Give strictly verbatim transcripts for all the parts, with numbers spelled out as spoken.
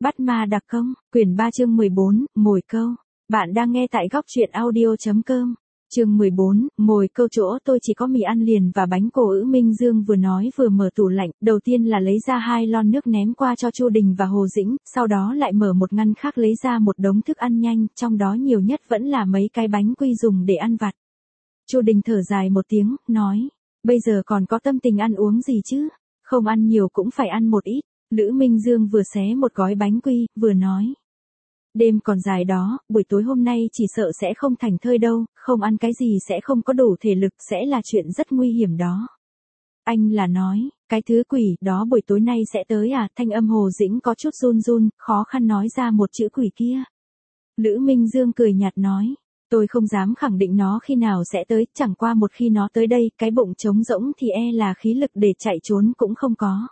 Bắt ma đặc công, quyển ba chương mười bốn, mồi câu. Bạn đang nghe tại góc truyện audio.com. Chương mười bốn, mồi câu. Chỗ tôi chỉ có mì ăn liền và bánh cổ ữ. Minh Dương vừa nói vừa mở tủ lạnh, đầu tiên là lấy ra hai lon nước ném qua cho Chu Đình và Hồ Dĩnh, sau đó lại mở một ngăn khác lấy ra một đống thức ăn nhanh, trong đó nhiều nhất vẫn là mấy cái bánh quy dùng để ăn vặt. Chu Đình thở dài một tiếng, nói, bây giờ còn có tâm tình ăn uống gì chứ, không ăn nhiều cũng phải ăn một ít. Lữ Minh Dương vừa xé một gói bánh quy, vừa nói. Đêm còn dài đó, buổi tối hôm nay chỉ sợ sẽ không thành thơi đâu, không ăn cái gì sẽ không có đủ thể lực, sẽ là chuyện rất nguy hiểm đó. Anh là nói, cái thứ quỷ đó buổi tối nay sẽ tới à? Thanh âm Hồ Dĩnh có chút run run, khó khăn nói ra một chữ quỷ kia. Lữ Minh Dương cười nhạt nói, tôi không dám khẳng định nó khi nào sẽ tới, chẳng qua một khi nó tới đây, cái bụng trống rỗng thì e là khí lực để chạy trốn cũng không có.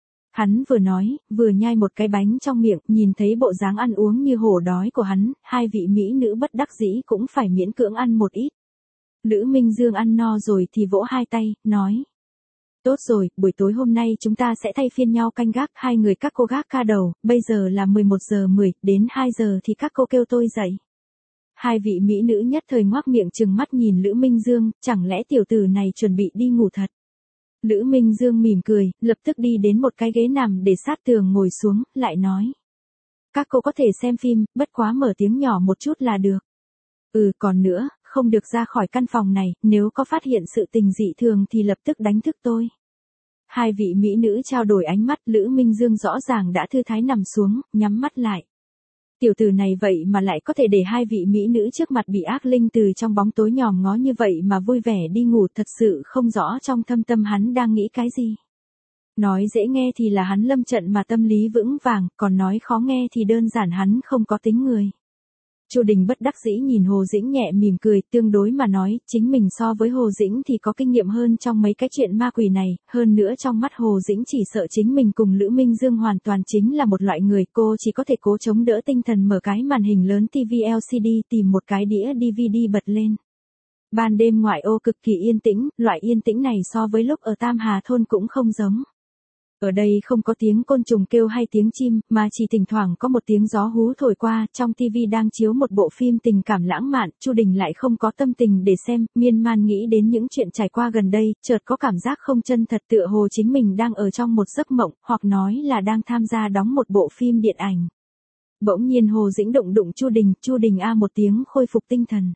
Hắn vừa nói, vừa nhai một cái bánh trong miệng, nhìn thấy bộ dáng ăn uống như hổ đói của hắn, hai vị mỹ nữ bất đắc dĩ cũng phải miễn cưỡng ăn một ít. Lữ Minh Dương ăn no rồi thì vỗ hai tay, nói. Tốt rồi, buổi tối hôm nay chúng ta sẽ thay phiên nhau canh gác, hai người các cô gác ca đầu, bây giờ là mười một giờ mười, đến hai giờ thì các cô kêu tôi dậy. Hai vị mỹ nữ nhất thời ngoác miệng trừng mắt nhìn Lữ Minh Dương, chẳng lẽ tiểu tử này chuẩn bị đi ngủ thật. Lữ Minh Dương mỉm cười, lập tức đi đến một cái ghế nằm để sát tường ngồi xuống, lại nói. Các cô có thể xem phim, bất quá mở tiếng nhỏ một chút là được. Ừ, còn nữa, không được ra khỏi căn phòng này, nếu có phát hiện sự tình dị thường thì lập tức đánh thức tôi. Hai vị mỹ nữ trao đổi ánh mắt, Lữ Minh Dương rõ ràng đã thư thái nằm xuống, nhắm mắt lại. Tiểu tử này vậy mà lại có thể để hai vị mỹ nữ trước mặt bị ác linh từ trong bóng tối nhòm ngó như vậy mà vui vẻ đi ngủ, thật sự không rõ trong thâm tâm hắn đang nghĩ cái gì. Nói dễ nghe thì là hắn lâm trận mà tâm lý vững vàng, còn nói khó nghe thì đơn giản hắn không có tính người. Chu Đình bất đắc dĩ nhìn Hồ Dĩnh nhẹ mỉm cười, tương đối mà nói, chính mình so với Hồ Dĩnh thì có kinh nghiệm hơn trong mấy cái chuyện ma quỷ này, hơn nữa trong mắt Hồ Dĩnh chỉ sợ chính mình cùng Lữ Minh Dương hoàn toàn chính là một loại người, cô chỉ có thể cố chống đỡ tinh thần mở cái màn hình lớn ti vi lờ xê đê tìm một cái đĩa đê vê đê bật lên. Ban đêm ngoại ô cực kỳ yên tĩnh, loại yên tĩnh này so với lúc ở Tam Hà Thôn cũng không giống. Ở đây không có tiếng côn trùng kêu hay tiếng chim, mà chỉ thỉnh thoảng có một tiếng gió hú thổi qua, trong ti vi đang chiếu một bộ phim tình cảm lãng mạn, Chu Đình lại không có tâm tình để xem, miên man nghĩ đến những chuyện trải qua gần đây, chợt có cảm giác không chân thật, tựa hồ chính mình đang ở trong một giấc mộng, hoặc nói là đang tham gia đóng một bộ phim điện ảnh. Bỗng nhiên Hồ Dĩnh đụng đụng Chu Đình, Chu Đình a một tiếng khôi phục tinh thần.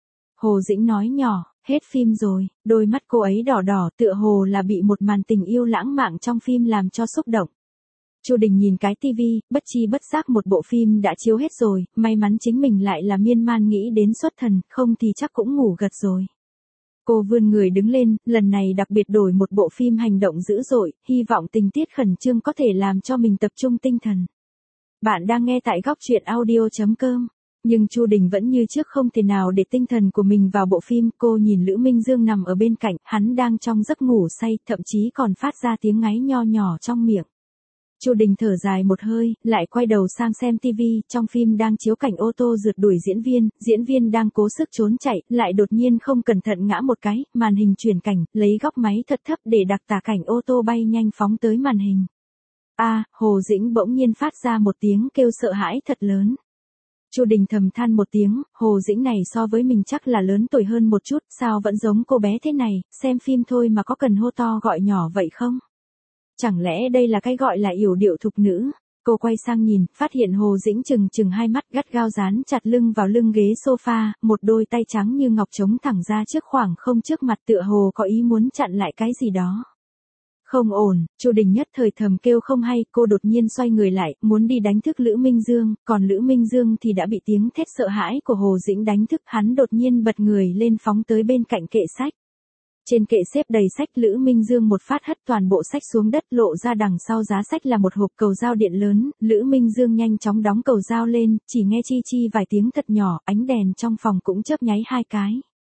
Hồ Dĩnh nói nhỏ, hết phim rồi, đôi mắt cô ấy đỏ đỏ, tựa hồ là bị một màn tình yêu lãng mạn trong phim làm cho xúc động. Chu Đình nhìn cái tivi, bất chi bất giác một bộ phim đã chiếu hết rồi, may mắn chính mình lại là miên man nghĩ đến xuất thần, không thì chắc cũng ngủ gật rồi. Cô vươn người đứng lên, lần này đặc biệt đổi một bộ phim hành động dữ dội, hy vọng tình tiết khẩn trương có thể làm cho mình tập trung tinh thần. Bạn đang nghe tại góc truyện audio.com. Nhưng Chu Đình vẫn như trước không thể nào để tinh thần của mình vào bộ phim, cô nhìn Lữ Minh Dương nằm ở bên cạnh, hắn đang trong giấc ngủ say, thậm chí còn phát ra tiếng ngáy nho nhỏ trong miệng. Chu Đình thở dài một hơi, lại quay đầu sang xem tivi, trong phim đang chiếu cảnh ô tô rượt đuổi diễn viên, diễn viên đang cố sức trốn chạy, lại đột nhiên không cẩn thận ngã một cái, màn hình chuyển cảnh, lấy góc máy thật thấp để đặc tả cảnh ô tô bay nhanh phóng tới màn hình. A, à, Hồ Dĩnh bỗng nhiên phát ra một tiếng kêu sợ hãi thật lớn. Chu Đình thầm than một tiếng, Hồ Dĩnh này so với mình chắc là lớn tuổi hơn một chút, sao vẫn giống cô bé thế này, xem phim thôi mà có cần hô to gọi nhỏ vậy không? Chẳng lẽ đây là cái gọi là yểu điệu thục nữ? Cô quay sang nhìn, phát hiện Hồ Dĩnh chừng chừng hai mắt gắt gao dán chặt lưng vào lưng ghế sofa, một đôi tay trắng như ngọc trống thẳng ra trước khoảng không trước mặt, tựa hồ có ý muốn chặn lại cái gì đó. Không ổn, Chu Đình nhất thời thầm kêu không hay, cô đột nhiên xoay người lại, muốn đi đánh thức Lữ Minh Dương, còn Lữ Minh Dương thì đã bị tiếng thét sợ hãi của Hồ Dĩnh đánh thức, hắn đột nhiên bật người lên phóng tới bên cạnh kệ sách. Trên kệ xếp đầy sách, Lữ Minh Dương một phát hất toàn bộ sách xuống đất, lộ ra đằng sau giá sách là một hộp cầu dao điện lớn, Lữ Minh Dương nhanh chóng đóng cầu dao lên, chỉ nghe chi chi vài tiếng thật nhỏ, ánh đèn trong phòng cũng chớp nháy hai cái.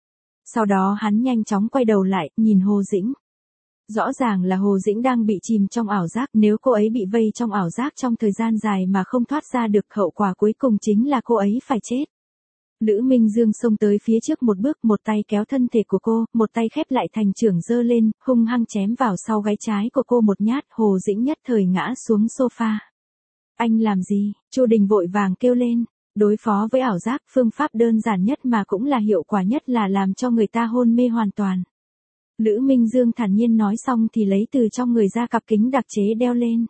Sau đó hắn nhanh chóng quay đầu lại, nhìn Hồ Dĩnh. Rõ ràng là Hồ Dĩnh đang bị chìm trong ảo giác, nếu cô ấy bị vây trong ảo giác trong thời gian dài mà không thoát ra được, hậu quả cuối cùng chính là cô ấy phải chết. Lữ Minh Dương xông tới phía trước một bước, một tay kéo thân thể của cô, một tay khép lại thành chưởng giơ lên, hung hăng chém vào sau gáy trái của cô một nhát, Hồ Dĩnh nhất thời ngã xuống sofa. Anh làm gì? Chu Đình vội vàng kêu lên. Đối phó với ảo giác, phương pháp đơn giản nhất mà cũng là hiệu quả nhất là làm cho người ta hôn mê hoàn toàn. Lữ Minh Dương thản nhiên nói xong thì lấy từ trong người ra cặp kính đặc chế đeo lên.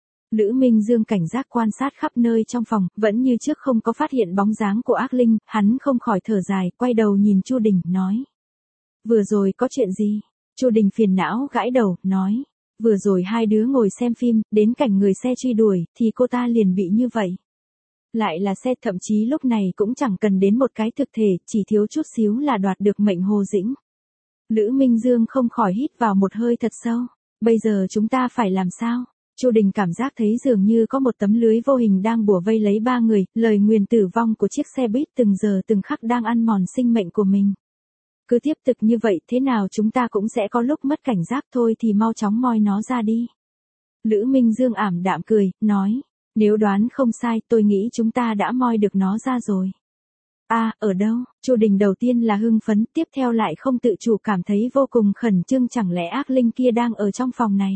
Lữ Minh Dương cảnh giác quan sát khắp nơi trong phòng, vẫn như trước không có phát hiện bóng dáng của ác linh, hắn không khỏi thở dài, quay đầu nhìn Chu Đình, nói. Vừa rồi có chuyện gì? Chu Đình phiền não gãi đầu, nói. Vừa rồi hai đứa ngồi xem phim, đến cảnh người xe truy đuổi, thì cô ta liền bị như vậy. Lại là xe, thậm chí lúc này cũng chẳng cần đến một cái thực thể, chỉ thiếu chút xíu là đoạt được mệnh Hồ Dĩnh. Lữ Minh Dương không khỏi hít vào một hơi thật sâu. Bây giờ chúng ta phải làm sao? Chu Đình cảm giác thấy dường như có một tấm lưới vô hình đang bủa vây lấy ba người, lời nguyền tử vong của chiếc xe buýt từng giờ từng khắc đang ăn mòn sinh mệnh của mình. Cứ tiếp tục như vậy thế nào chúng ta cũng sẽ có lúc mất cảnh giác thôi, thì mau chóng moi nó ra đi. Lữ Minh Dương ảm đạm cười, nói. Nếu đoán không sai tôi nghĩ chúng ta đã moi được nó ra rồi. À, ở đâu? Chu Đình đầu tiên là hưng phấn, tiếp theo lại không tự chủ cảm thấy vô cùng khẩn trương, chẳng lẽ ác linh kia đang ở trong phòng này?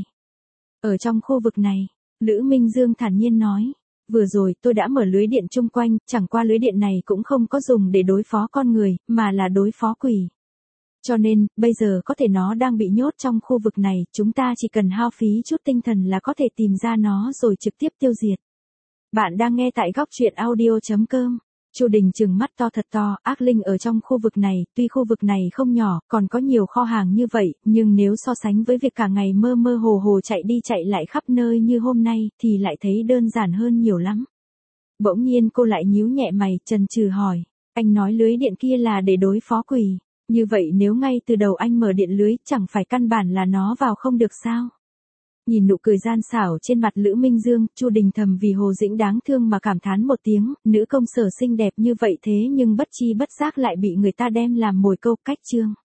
Ở trong khu vực này, Lữ Minh Dương thản nhiên nói. Vừa rồi tôi đã mở lưới điện chung quanh, chẳng qua lưới điện này cũng không có dùng để đối phó con người, mà là đối phó quỷ. Cho nên, bây giờ có thể nó đang bị nhốt trong khu vực này, chúng ta chỉ cần hao phí chút tinh thần là có thể tìm ra nó rồi trực tiếp tiêu diệt. Bạn đang nghe tại góc truyện audio chấm com. Chu Đình trừng mắt to thật to, ác linh ở trong khu vực này, tuy khu vực này không nhỏ, còn có nhiều kho hàng như vậy, nhưng nếu so sánh với việc cả ngày mơ mơ hồ hồ chạy đi chạy lại khắp nơi như hôm nay, thì lại thấy đơn giản hơn nhiều lắm. Bỗng nhiên cô lại nhíu nhẹ mày, chần chừ hỏi, anh nói lưới điện kia là để đối phó quỷ, như vậy nếu ngay từ đầu anh mở điện lưới, chẳng phải căn bản là nó vào không được sao? Nhìn nụ cười gian xảo trên mặt Lữ Minh Dương, Chu Đình thầm vì Hồ Dĩnh đáng thương mà cảm thán một tiếng, nữ công sở xinh đẹp như vậy thế nhưng bất chi bất giác lại bị người ta đem làm mồi câu, cách chương.